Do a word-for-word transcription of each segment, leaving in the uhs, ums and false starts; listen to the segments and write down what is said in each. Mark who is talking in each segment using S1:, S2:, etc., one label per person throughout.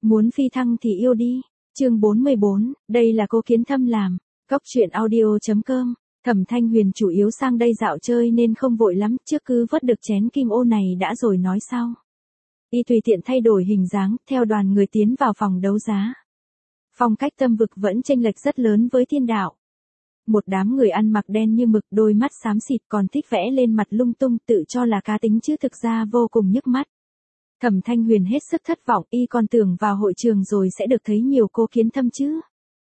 S1: Muốn phi thăng thì yêu đi. Chương bốn mươi bốn, đây là Cố Kiến Thâm làm. Góc truyện audio chấm com. Thẩm Thanh Huyền chủ yếu sang đây dạo chơi nên không vội lắm, trước cứ vớt được chén kim ô này đã rồi nói sau. Y tùy tiện thay đổi hình dáng, theo đoàn người tiến vào phòng đấu giá. Phong cách Tâm Vực vẫn chênh lệch rất lớn với Thiên Đạo. Một đám người ăn mặc đen như mực, đôi mắt xám xịt, còn thích vẽ lên mặt lung tung, tự cho là cá tính chứ thực ra vô cùng nhức mắt. Thẩm Thanh Huyền hết sức thất vọng, y còn tưởng vào hội trường rồi sẽ được thấy nhiều Cố Kiến Thâm chứ.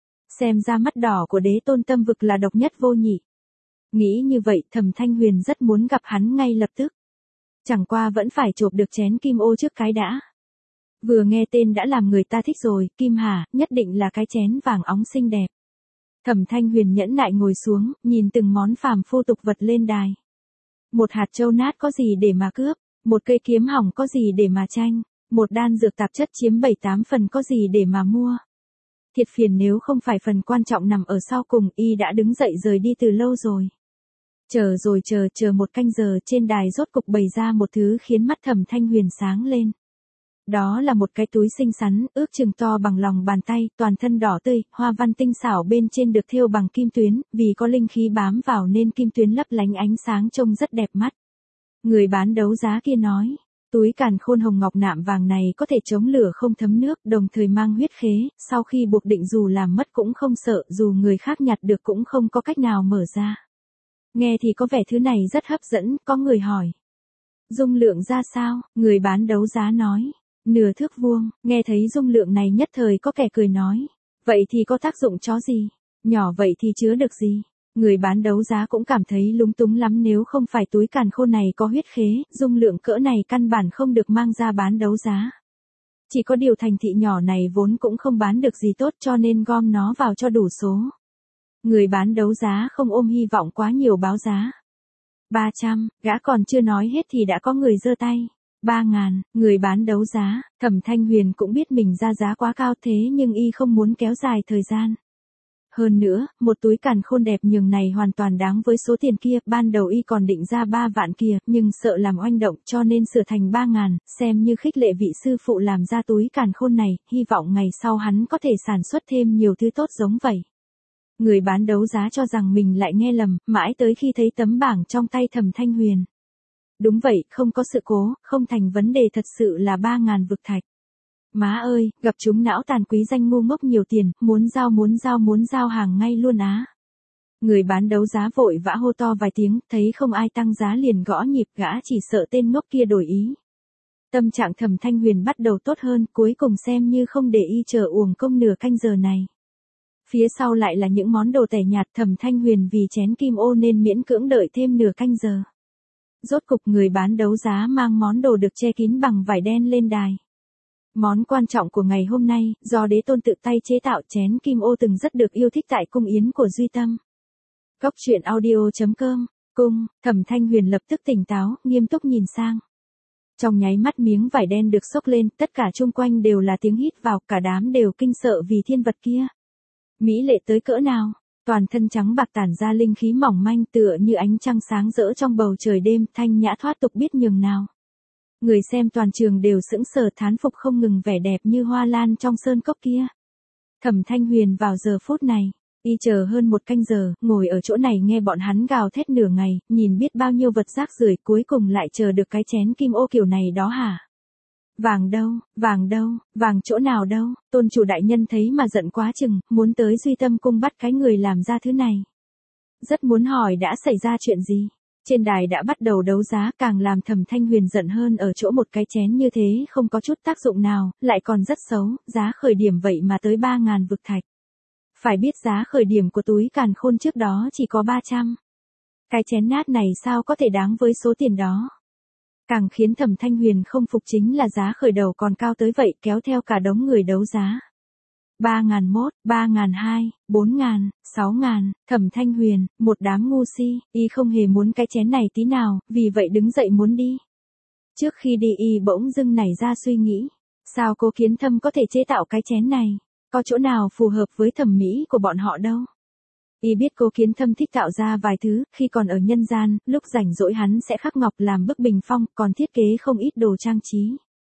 S1: Xem ra mắt đỏ của đế tôn Tâm Vực là độc nhất vô nhị. Nghĩ như vậy, Thẩm Thanh Huyền rất muốn gặp hắn ngay lập tức. Chẳng qua vẫn phải chộp được chén kim ô trước cái đã. Vừa nghe tên đã làm người ta thích rồi, Kim Hà, nhất định là cái chén vàng óng xinh đẹp. Thẩm Thanh Huyền nhẫn nại ngồi xuống, nhìn từng món phàm phu tục vật lên đài. Một hạt châu nát có gì để mà cướp, một cây kiếm hỏng có gì để mà tranh, một đan dược tạp chất chiếm bảy tám phần có gì để mà mua. Thiệt phiền nếu không phải phần quan trọng nằm ở sau cùng, y đã đứng dậy rời đi từ lâu rồi. Chờ rồi chờ, chờ một canh giờ, trên đài rốt cục bày ra một thứ khiến mắt Thẩm Thanh Huyền sáng lên. Đó là một cái túi xinh xắn, ước chừng to bằng lòng bàn tay, toàn thân đỏ tươi, hoa văn tinh xảo bên trên được thêu bằng kim tuyến, vì có linh khí bám vào nên kim tuyến lấp lánh ánh sáng trông rất đẹp mắt. Người bán đấu giá kia nói, túi càn khôn hồng ngọc nạm vàng này có thể chống lửa không thấm nước, đồng thời mang huyết khế, sau khi buộc định dù làm mất cũng không sợ, dù người khác nhặt được cũng không có cách nào mở ra. Nghe thì có vẻ thứ này rất hấp dẫn, có người hỏi. Dung lượng ra sao? Người bán đấu giá nói. Nửa thước vuông, nghe thấy dung lượng này nhất thời có kẻ cười nói. Vậy thì có tác dụng chó gì? Nhỏ vậy thì chứa được gì? Người bán đấu giá cũng cảm thấy lúng túng lắm, nếu không phải túi càn khôn này có huyết khế, dung lượng cỡ này căn bản không được mang ra bán đấu giá. Chỉ có điều thành thị nhỏ này vốn cũng không bán được gì tốt cho nên gom nó vào cho đủ số. Người bán đấu giá không ôm hy vọng quá nhiều báo giá. ba trăm, gã còn chưa nói hết thì đã có người giơ tay. ba ngàn, người bán đấu giá, Thẩm Thanh Huyền cũng biết mình ra giá quá cao thế nhưng y không muốn kéo dài thời gian. Hơn nữa, một túi càn khôn đẹp nhường này hoàn toàn đáng với số tiền kia, ban đầu y còn định ra ba vạn kia, nhưng sợ làm oanh động cho nên sửa thành ba ngàn, xem như khích lệ vị sư phụ làm ra túi càn khôn này, hy vọng ngày sau hắn có thể sản xuất thêm nhiều thứ tốt giống vậy. Người bán đấu giá cho rằng mình lại nghe lầm, mãi tới khi thấy tấm bảng trong tay Thẩm Thanh Huyền. Đúng vậy, không có sự cố, không thành vấn đề, thật sự là ba ngàn vực thạch. Má ơi, gặp chúng não tàn quý danh ngu ngốc nhiều tiền, muốn giao muốn giao muốn giao hàng ngay luôn á. Người bán đấu giá vội vã hô to vài tiếng, thấy không ai tăng giá liền gõ nhịp, gã chỉ sợ tên ngốc kia đổi ý. Tâm trạng Thẩm Thanh Huyền bắt đầu tốt hơn, cuối cùng xem như không để y chờ uổng công nửa canh giờ này. Phía sau lại là những món đồ tẻ nhạt, Thẩm Thanh Huyền vì chén kim ô nên miễn cưỡng đợi thêm nửa canh giờ. Rốt cục người bán đấu giá mang món đồ được che kín bằng vải đen lên đài. Món quan trọng của ngày hôm nay, do đế tôn tự tay chế tạo, chén kim ô từng rất được yêu thích tại cung yến của Duy Tâm. Góc truyện audio chấm com, cung, Thẩm Thanh Huyền lập tức tỉnh táo, nghiêm túc nhìn sang. Trong nháy mắt miếng vải đen được xốc lên, tất cả chung quanh đều là tiếng hít vào, cả đám đều kinh sợ vì thiên vật kia. Mỹ lệ tới cỡ nào, toàn thân trắng bạc tản ra linh khí mỏng manh tựa như ánh trăng sáng rỡ trong bầu trời đêm, thanh nhã thoát tục biết nhường nào. Người xem toàn trường đều sững sờ thán phục không ngừng vẻ đẹp như hoa lan trong sơn cốc kia. Thẩm Thanh Huyền vào giờ phút này, y chờ hơn một canh giờ, ngồi ở chỗ này nghe bọn hắn gào thét nửa ngày, nhìn biết bao nhiêu vật rác rưởi, cuối cùng lại chờ được cái chén kim ô kiểu này đó hả? Vàng đâu, vàng đâu, vàng chỗ nào đâu? Tôn chủ đại nhân thấy mà giận quá chừng, muốn tới Duy Tâm cung bắt cái người làm ra thứ này. Rất muốn hỏi đã xảy ra chuyện gì. Trên đài đã bắt đầu đấu giá, càng làm Thẩm Thanh Huyền giận hơn ở chỗ một cái chén như thế không có chút tác dụng nào, lại còn rất xấu, giá khởi điểm vậy mà tới ba ngàn vực thạch. Phải biết giá khởi điểm của túi càn khôn trước đó chỉ có ba trăm. Cái chén nát này sao có thể đáng với số tiền đó. Càng khiến Thẩm Thanh Huyền không phục chính là giá khởi đầu còn cao tới vậy, kéo theo cả đống người đấu giá. ba ngàn mốt, ba ngàn hai, bốn ngàn, sáu ngàn, Thẩm Thanh Huyền, một đám ngu si, y không hề muốn cái chén này tí nào, vì vậy đứng dậy muốn đi. Trước khi đi y bỗng dưng nảy ra suy nghĩ, sao Cố Kiến Thâm có thể chế tạo cái chén này, có chỗ nào phù hợp với thẩm mỹ của bọn họ đâu. Y biết Cố Kiến Thâm thích tạo ra vài thứ, khi còn ở nhân gian, lúc rảnh rỗi hắn sẽ khắc ngọc làm bức bình phong, còn thiết kế không ít đồ trang trí.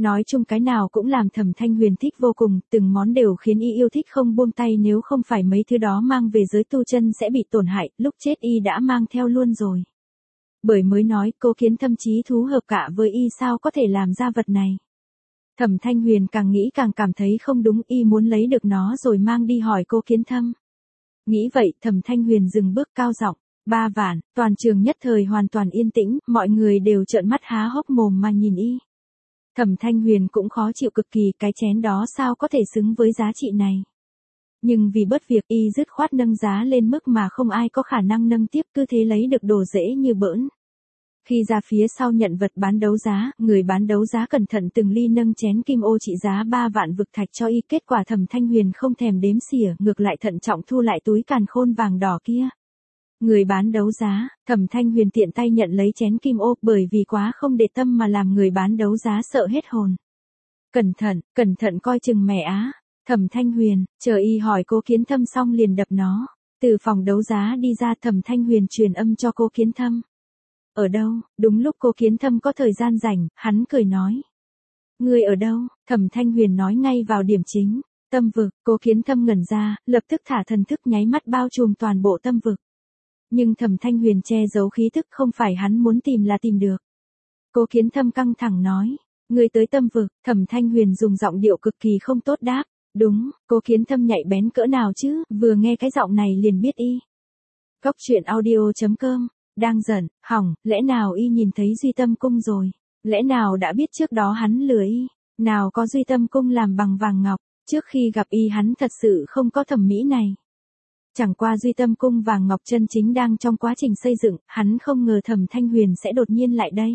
S1: Nói chung cái nào cũng làm Thẩm Thanh Huyền thích vô cùng, từng món đều khiến y yêu thích không buông tay, nếu không phải mấy thứ đó mang về giới tu chân sẽ bị tổn hại, lúc chết y đã mang theo luôn rồi. Bởi mới nói Cố Kiến Thâm chí thú hợp cả với y, sao có thể làm ra vật này. Thẩm Thanh Huyền càng nghĩ càng cảm thấy không đúng, y muốn lấy được nó rồi mang đi hỏi Cố Kiến Thâm. Nghĩ vậy, Thẩm Thanh Huyền dừng bước cao giọng, ba vạn, toàn trường nhất thời hoàn toàn yên tĩnh, mọi người đều trợn mắt há hốc mồm mà nhìn y. Thẩm Thanh Huyền cũng khó chịu cực kỳ, cái chén đó sao có thể xứng với giá trị này. Nhưng vì bất việc y dứt khoát nâng giá lên mức mà không ai có khả năng nâng tiếp, cứ thế lấy được đồ dễ như bỡn. Khi ra phía sau nhận vật bán đấu giá, người bán đấu giá cẩn thận từng ly nâng chén kim ô trị giá ba vạn vực thạch cho y, kết quả Thẩm Thanh Huyền không thèm đếm xỉa, ngược lại thận trọng thu lại túi càn khôn vàng đỏ kia. Người bán đấu giá, Thẩm Thanh Huyền tiện tay nhận lấy chén kim ô, bởi vì quá không để tâm mà làm người bán đấu giá sợ hết hồn. Cẩn thận, cẩn thận coi chừng mẹ á. Thẩm Thanh Huyền, chờ y hỏi Cố Kiến Thâm xong liền đập nó. Từ phòng đấu giá đi ra, Thẩm Thanh Huyền truyền âm cho Cố Kiến Thâm. Ở đâu? Đúng lúc Cố Kiến Thâm có thời gian rảnh, hắn cười nói. Ngươi ở đâu? Thẩm Thanh Huyền nói ngay vào điểm chính. Tâm vực. Cố Kiến Thâm ngẩn ra, lập tức thả thần thức nháy mắt bao trùm toàn bộ tâm vực. Nhưng Thẩm Thanh Huyền che giấu khí thức, không phải hắn muốn tìm là tìm được. Cố Kiến Thâm căng thẳng nói. Ngươi tới tâm vực. Thẩm Thanh Huyền dùng giọng điệu cực kỳ không tốt đáp. Đúng. Cố Kiến Thâm nhạy bén cỡ nào chứ, vừa nghe cái giọng này liền biết y. Góc truyện audio chấm com. Đang giận, hỏng, lẽ nào y nhìn thấy Duy Tâm Cung rồi? Lẽ nào đã biết trước đó hắn lừa y? Nào có Duy Tâm Cung làm bằng vàng ngọc, trước khi gặp y hắn thật sự không có thẩm mỹ này. Chẳng qua Duy Tâm Cung vàng ngọc chân chính đang trong quá trình xây dựng, hắn không ngờ Thẩm Thanh Huyền sẽ đột nhiên lại đây.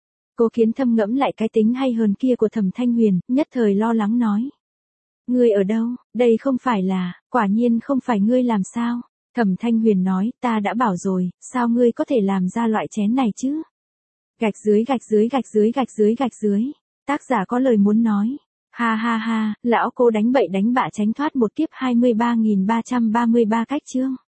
S1: Cố Kiến Thâm ngẫm lại cái tính hay hơn kia của Thẩm Thanh Huyền, nhất thời lo lắng nói. Ngươi ở đâu? Đây không phải là, quả nhiên không phải ngươi làm sao? Thẩm Thanh Huyền nói, ta đã bảo rồi, sao ngươi có thể làm ra loại chén này chứ? Gạch dưới gạch dưới gạch dưới gạch dưới gạch dưới. Tác giả có lời muốn nói. Ha ha ha, lão Cố đánh bậy đánh bạ tránh thoát một kiếp hai mươi ba nghìn ba trăm ba mươi ba cách chương.